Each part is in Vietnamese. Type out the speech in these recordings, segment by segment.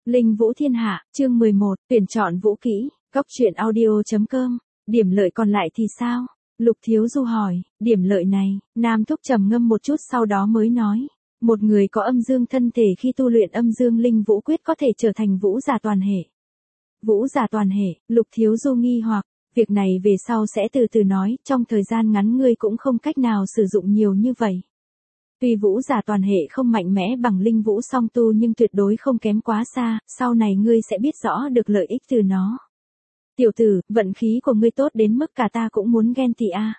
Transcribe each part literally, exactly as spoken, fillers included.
Linh Vũ Thiên Hạ, chương mười một, tuyển chọn vũ kỹ, góc truyện audio chấm com, điểm lợi còn lại thì sao? Lục Thiếu Du hỏi, điểm lợi này, Nam Thúc trầm ngâm một chút sau đó mới nói, một người có âm dương thân thể khi tu luyện âm dương linh vũ quyết có thể trở thành vũ giả toàn hệ. Vũ giả toàn hệ, Lục Thiếu Du nghi hoặc, việc này về sau sẽ từ từ nói, trong thời gian ngắn ngươi cũng không cách nào sử dụng nhiều như vậy. Tuy vũ giả toàn hệ không mạnh mẽ bằng linh vũ song tu nhưng tuyệt đối không kém quá xa, sau này ngươi sẽ biết rõ được lợi ích từ nó. Tiểu tử, vận khí của ngươi tốt đến mức cả ta cũng muốn ghen tị a.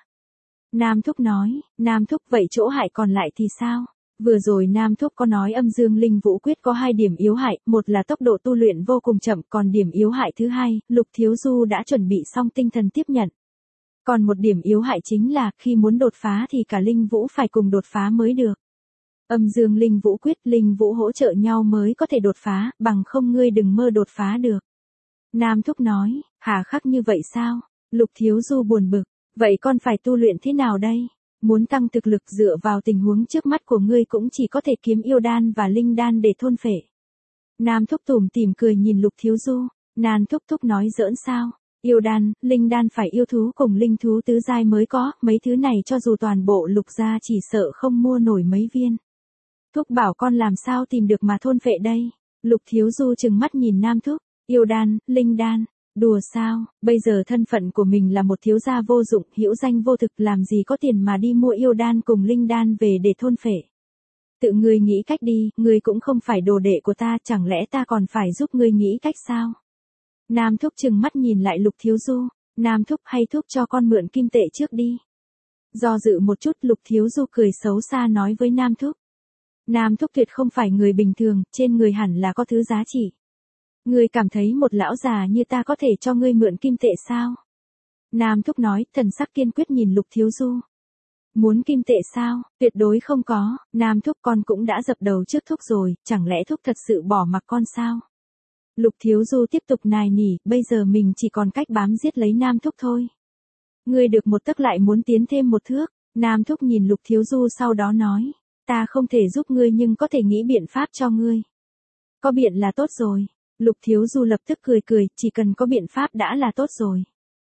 Nam Thúc nói, Nam Thúc vậy chỗ hại còn lại thì sao? Vừa rồi Nam Thúc có nói âm dương linh vũ quyết có hai điểm yếu hại, một là tốc độ tu luyện vô cùng chậm, còn điểm yếu hại thứ hai, Lục Thiếu Du đã chuẩn bị xong tinh thần tiếp nhận. Còn một điểm yếu hại chính là, khi muốn đột phá thì cả linh vũ phải cùng đột phá mới được. Âm dương linh vũ quyết, linh vũ hỗ trợ nhau mới có thể đột phá, bằng không ngươi đừng mơ đột phá được. Nam Thúc nói, hà khắc như vậy sao? Lục Thiếu Du buồn bực, vậy con phải tu luyện thế nào đây? Muốn tăng thực lực dựa vào tình huống trước mắt của ngươi cũng chỉ có thể kiếm yêu đan và linh đan để thôn phệ. Nam Thúc tủm tỉm cười nhìn Lục Thiếu Du, Nam Thúc Thúc nói giỡn sao? Yêu đan, linh đan phải yêu thú cùng linh thú tứ giai mới có, mấy thứ này cho dù toàn bộ Lục gia chỉ sợ không mua nổi mấy viên. Thúc bảo con làm sao tìm được mà thôn phệ đây? Lục Thiếu Du trừng mắt nhìn Nam Thúc, yêu đan, linh đan, đùa sao, bây giờ thân phận của mình là một thiếu gia vô dụng, hữu danh vô thực, làm gì có tiền mà đi mua yêu đan cùng linh đan về để thôn phệ. Tự ngươi nghĩ cách đi, ngươi cũng không phải đồ đệ của ta, chẳng lẽ ta còn phải giúp ngươi nghĩ cách sao? Nam Thúc trừng mắt nhìn lại Lục Thiếu Du, Nam Thúc hay Thúc cho con mượn kim tệ trước đi. Do dự một chút Lục Thiếu Du cười xấu xa nói với Nam Thúc. Nam Thúc tuyệt không phải người bình thường, trên người hẳn là có thứ giá trị. Ngươi cảm thấy một lão già như ta có thể cho ngươi mượn kim tệ sao? Nam Thúc nói, thần sắc kiên quyết nhìn Lục Thiếu Du. Muốn kim tệ sao? Tuyệt đối không có, Nam Thúc con cũng đã dập đầu trước Thúc rồi, chẳng lẽ Thúc thật sự bỏ mặc con sao? Lục Thiếu Du tiếp tục nài nỉ, bây giờ mình chỉ còn cách bám giết lấy Nam Thúc thôi. Ngươi được một tấc lại muốn tiến thêm một thước, Nam Thúc nhìn Lục Thiếu Du sau đó nói, ta không thể giúp ngươi nhưng có thể nghĩ biện pháp cho ngươi. Có biện là tốt rồi. Lục Thiếu Du lập tức cười cười, chỉ cần có biện pháp đã là tốt rồi.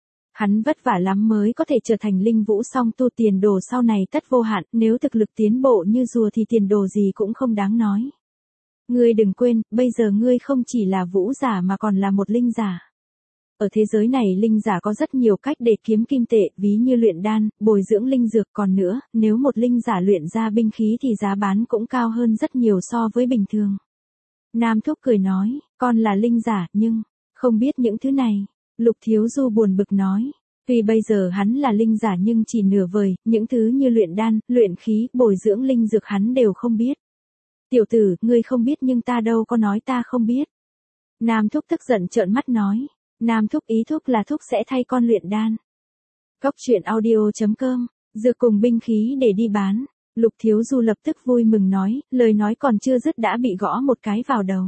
Hắn vất vả lắm mới có thể trở thành linh vũ song tu, tiền đồ sau này tất vô hạn, nếu thực lực tiến bộ như rùa thì tiền đồ gì cũng không đáng nói. Ngươi đừng quên, bây giờ ngươi không chỉ là vũ giả mà còn là một linh giả. Ở thế giới này linh giả có rất nhiều cách để kiếm kim tệ, ví như luyện đan, bồi dưỡng linh dược, còn nữa, nếu một linh giả luyện ra binh khí thì giá bán cũng cao hơn rất nhiều so với bình thường. Nam Thúc cười nói, con là linh giả, nhưng, không biết những thứ này. Lục Thiếu Du buồn bực nói, tuy bây giờ hắn là linh giả nhưng chỉ nửa vời, những thứ như luyện đan, luyện khí, bồi dưỡng linh dược hắn đều không biết. Tiểu tử, ngươi không biết nhưng ta đâu có nói ta không biết. Nam Thúc tức giận trợn mắt nói, Nam Thúc ý Thúc là Thúc sẽ thay con luyện đan. Góc truyện audio chấm com, dược cùng binh khí để đi bán. Lục Thiếu Du lập tức vui mừng nói, lời nói còn chưa dứt đã bị gõ một cái vào đầu.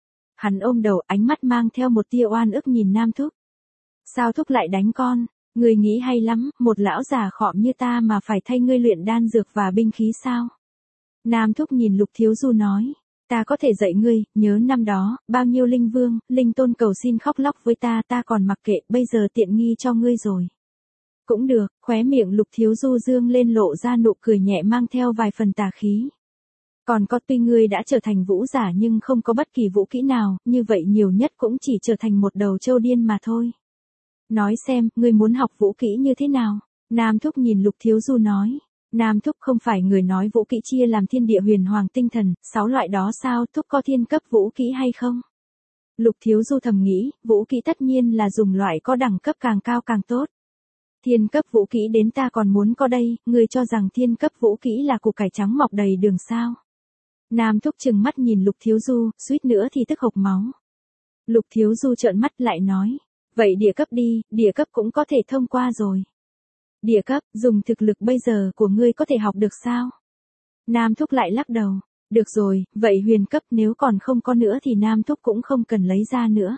Hắn ôm đầu, ánh mắt mang theo một tia oan ức nhìn Nam Thúc. Sao Thúc lại đánh con? Ngươi nghĩ hay lắm, một lão già khọm như ta mà phải thay ngươi luyện đan dược và binh khí sao? Nam Thúc nhìn Lục Thiếu Du nói, ta có thể dạy ngươi, nhớ năm đó, bao nhiêu linh vương, linh tôn cầu xin khóc lóc với ta, ta còn mặc kệ, bây giờ tiện nghi cho ngươi rồi. Cũng được, khóe miệng Lục Thiếu Du dương lên lộ ra nụ cười nhẹ mang theo vài phần tà khí. Còn có, tuy ngươi đã trở thành vũ giả nhưng không có bất kỳ vũ kỹ nào, như vậy nhiều nhất cũng chỉ trở thành một đầu trâu điên mà thôi. Nói xem, ngươi muốn học vũ kỹ như thế nào? Nam Thúc nhìn Lục Thiếu Du nói. Nam Thúc không phải người nói vũ kỹ chia làm thiên địa huyền hoàng tinh thần, sáu loại đó sao? Thúc có thiên cấp vũ kỹ hay không? Lục Thiếu Du thầm nghĩ, vũ kỹ tất nhiên là dùng loại có đẳng cấp càng cao càng tốt. Thiên cấp vũ kỹ đến ta còn muốn có đây, ngươi cho rằng thiên cấp vũ kỹ là củ cải trắng mọc đầy đường sao? Nam Thúc trừng mắt nhìn Lục Thiếu Du, suýt nữa thì tức hộc máu. Lục Thiếu Du trợn mắt lại nói, vậy địa cấp đi, địa cấp cũng có thể thông qua rồi. Địa cấp, dùng thực lực bây giờ của ngươi có thể học được sao? Nam Thúc lại lắc đầu, được rồi, vậy huyền cấp nếu còn không có nữa thì Nam Thúc cũng không cần lấy ra nữa.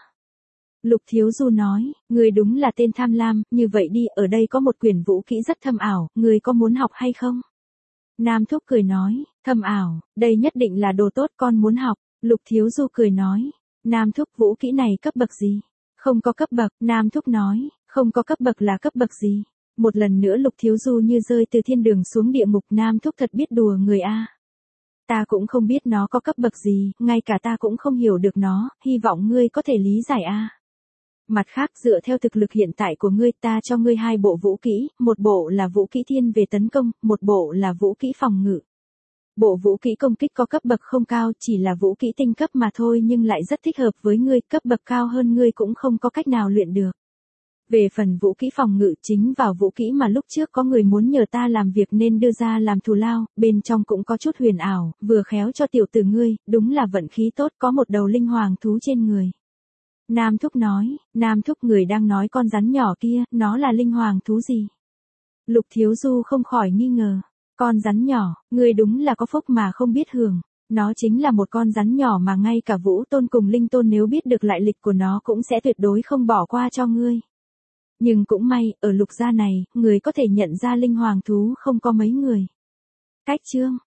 Lục Thiếu Du nói, ngươi đúng là tên tham lam, như vậy đi, ở đây có một quyển vũ kỹ rất thâm ảo, ngươi có muốn học hay không? Nam Thúc cười nói, thâm ảo, đây nhất định là đồ tốt con muốn học. Lục Thiếu Du cười nói, Nam thúc vũ kỹ này cấp bậc gì? Không có cấp bậc, Nam thúc nói, không có cấp bậc là cấp bậc gì? Một lần nữa Lục Thiếu Du như rơi từ thiên đường xuống địa ngục. Nam thúc thật biết đùa người a. Ta cũng không biết nó có cấp bậc gì, ngay cả ta cũng không hiểu được nó, hy vọng ngươi có thể lý giải a. Mặt khác dựa theo thực lực hiện tại của ngươi ta cho ngươi hai bộ vũ kỹ, một bộ là vũ kỹ thiên về tấn công, một bộ là vũ kỹ phòng ngự. Bộ vũ kỹ công kích có cấp bậc không cao, chỉ là vũ kỹ tinh cấp mà thôi nhưng lại rất thích hợp với ngươi, cấp bậc cao hơn ngươi cũng không có cách nào luyện được. Về phần vũ kỹ phòng ngự chính vào vũ kỹ mà lúc trước có người muốn nhờ ta làm việc nên đưa ra làm thù lao, bên trong cũng có chút huyền ảo, vừa khéo cho tiểu tử ngươi, đúng là vận khí tốt có một đầu linh hoàng thú trên người. Nam thúc nói, Nam thúc người đang nói con rắn nhỏ kia, nó là linh hoàng thú gì? Lục Thiếu Du không khỏi nghi ngờ. Con rắn nhỏ, ngươi đúng là có phúc mà không biết hưởng. Nó chính là một con rắn nhỏ mà ngay cả Vũ Tôn cùng Linh Tôn nếu biết được lại lịch của nó cũng sẽ tuyệt đối không bỏ qua cho ngươi. Nhưng cũng may, ở lục gia này, người có thể nhận ra linh hoàng thú không có mấy người. Cách chương